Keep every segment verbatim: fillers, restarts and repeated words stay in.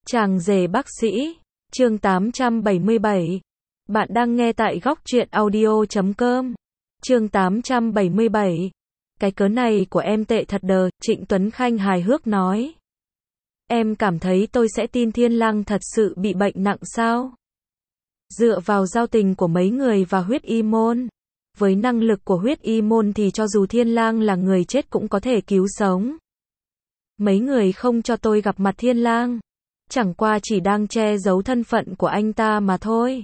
Chàng rể bác sĩ, chương tám trăm bảy mươi bảy. Bạn đang nghe tại góc truyện audio chấm com. Chương tám trăm bảy mươi bảy. Cái cớ này của em tệ thật đờ, Trịnh Tuấn Khanh hài hước nói. Em cảm thấy tôi sẽ tin Thiên Lang thật sự bị bệnh nặng sao? Dựa vào giao tình của mấy người và huyết y môn. Với năng lực của huyết y môn thì cho dù Thiên Lang là người chết cũng có thể cứu sống. Mấy người không cho tôi gặp mặt Thiên Lang. Chẳng qua chỉ đang che giấu thân phận của anh ta mà thôi.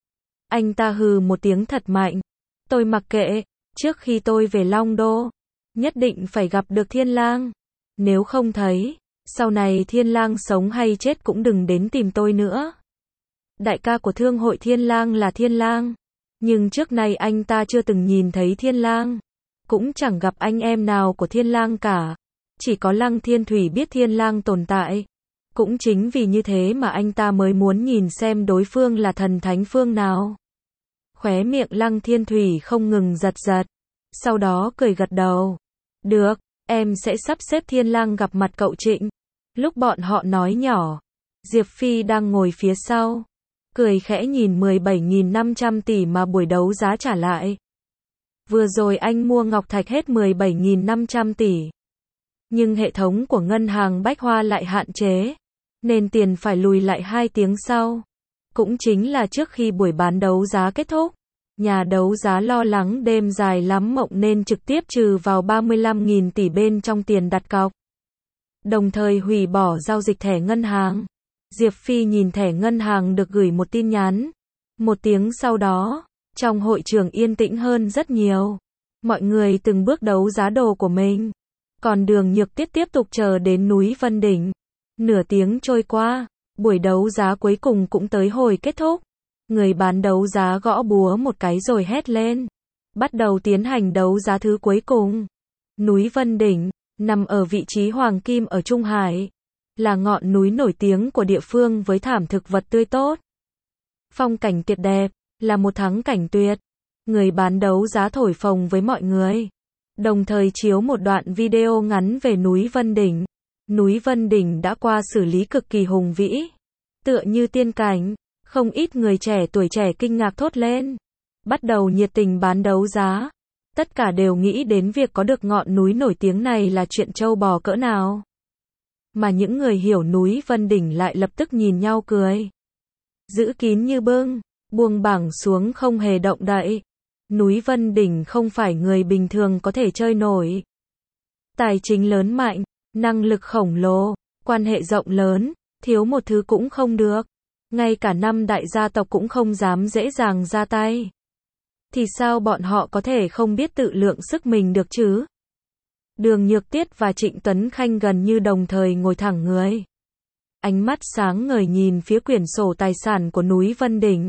Anh ta hừ một tiếng thật mạnh. Tôi mặc kệ, trước khi tôi về Long Đô, nhất định phải gặp được Thiên Lang. Nếu không thấy, sau này Thiên Lang sống hay chết cũng đừng đến tìm tôi nữa. Đại ca của thương hội Thiên Lang là Thiên Lang, nhưng trước nay anh ta chưa từng nhìn thấy Thiên Lang, cũng chẳng gặp anh em nào của Thiên Lang cả. Chỉ có Lăng Thiên Thủy biết Thiên Lang tồn tại. Cũng chính vì như thế mà anh ta mới muốn nhìn xem đối phương là thần thánh phương nào. Khóe miệng Lăng Thiên Thủy không ngừng giật giật. Sau đó cười gật đầu. Được, em sẽ sắp xếp Thiên Lang gặp mặt cậu Trịnh. Lúc bọn họ nói nhỏ, Diệp Phi đang ngồi phía sau. Cười khẽ nhìn mười bảy nghìn năm trăm tỷ mà buổi đấu giá trả lại. Vừa rồi anh mua ngọc thạch hết mười bảy nghìn năm trăm tỷ. Nhưng hệ thống của ngân hàng Bách Hoa lại hạn chế, nên tiền phải lùi lại hai tiếng sau. Cũng chính là trước khi buổi bán đấu giá kết thúc. Nhà đấu giá lo lắng đêm dài lắm mộng nên trực tiếp trừ vào ba mươi lăm nghìn tỷ bên trong tiền đặt cọc. Đồng thời hủy bỏ giao dịch thẻ ngân hàng. Diệp Phi nhìn thẻ ngân hàng được gửi một tin nhắn. Một tiếng sau đó, trong hội trường yên tĩnh hơn rất nhiều. Mọi người từng bước đấu giá đồ của mình. Còn Đường Nhược Tiết tiếp tục chờ đến núi Vân Đỉnh. Nửa tiếng trôi qua, buổi đấu giá cuối cùng cũng tới hồi kết thúc. Người bán đấu giá gõ búa một cái rồi hét lên. Bắt đầu tiến hành đấu giá thứ cuối cùng. Núi Vân Đỉnh, nằm ở vị trí Hoàng Kim ở Trung Hải. Là ngọn núi nổi tiếng của địa phương với thảm thực vật tươi tốt. Phong cảnh tuyệt đẹp, là một thắng cảnh tuyệt. Người bán đấu giá thổi phồng với mọi người. Đồng thời chiếu một đoạn video ngắn về núi Vân Đỉnh. Núi Vân Đỉnh đã qua xử lý cực kỳ hùng vĩ. Tựa như tiên cảnh, không ít người trẻ tuổi trẻ kinh ngạc thốt lên. Bắt đầu nhiệt tình bán đấu giá. Tất cả đều nghĩ đến việc có được ngọn núi nổi tiếng này là chuyện trâu bò cỡ nào. Mà những người hiểu núi Vân Đỉnh lại lập tức nhìn nhau cười. Giữ kín như bưng, buông bảng xuống không hề động đậy. Núi Vân Đỉnh không phải người bình thường có thể chơi nổi. Tài chính lớn mạnh, năng lực khổng lồ, quan hệ rộng lớn, thiếu một thứ cũng không được. Ngay cả năm đại gia tộc cũng không dám dễ dàng ra tay. Thì sao bọn họ có thể không biết tự lượng sức mình được chứ? Đường Nhược Tiết và Trịnh Tuấn Khanh gần như đồng thời ngồi thẳng người. Ánh mắt sáng ngời nhìn phía quyển sổ tài sản của núi Vân Đỉnh.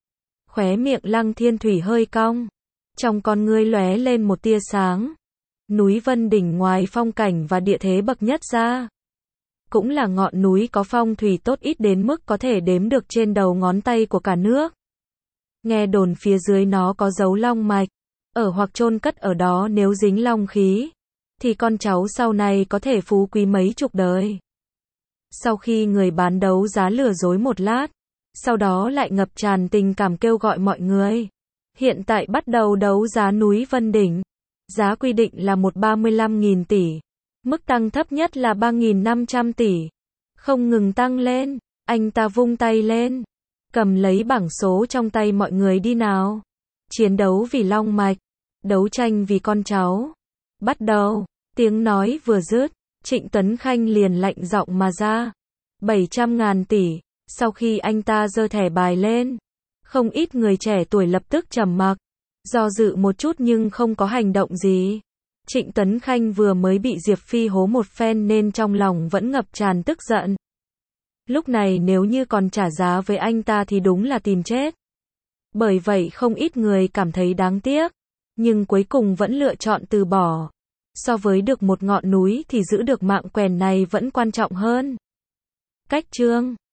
Khóe miệng Lăng Thiên Thủy hơi cong. Trong con ngươi lóe lên một tia sáng. Núi Vân Đỉnh ngoài phong cảnh và địa thế bậc nhất ra, cũng là ngọn núi có phong thủy tốt ít đến mức có thể đếm được trên đầu ngón tay của cả nước. Nghe đồn phía dưới nó có dấu long mạch, ở hoặc chôn cất ở đó nếu dính long khí, thì con cháu sau này có thể phú quý mấy chục đời. Sau khi người bán đấu giá lừa dối một lát, sau đó lại ngập tràn tình cảm kêu gọi mọi người. Hiện tại bắt đầu đấu giá núi Vân Đỉnh. Giá quy định là một ba mươi lăm nghìn tỷ. Mức tăng thấp nhất là ba nghìn năm trăm tỷ. Không ngừng tăng lên. Anh ta vung tay lên. Cầm lấy bảng số trong tay mọi người đi nào. Chiến đấu vì long mạch. Đấu tranh vì con cháu. Bắt đầu. Tiếng nói vừa dứt, Trịnh Tuấn Khanh liền lạnh giọng mà ra. bảy trăm ngàn tỷ. Sau khi anh ta giơ thẻ bài lên, không ít người trẻ tuổi lập tức trầm mặc. Do dự một chút nhưng không có hành động gì. Trịnh Tuấn Khanh vừa mới bị Diệp Phi hố một phen nên trong lòng vẫn ngập tràn tức giận. Lúc này nếu như còn trả giá với anh ta thì đúng là tìm chết. Bởi vậy không ít người cảm thấy đáng tiếc. Nhưng cuối cùng vẫn lựa chọn từ bỏ. So với được một ngọn núi thì giữ được mạng quèn này vẫn quan trọng hơn. Cách chương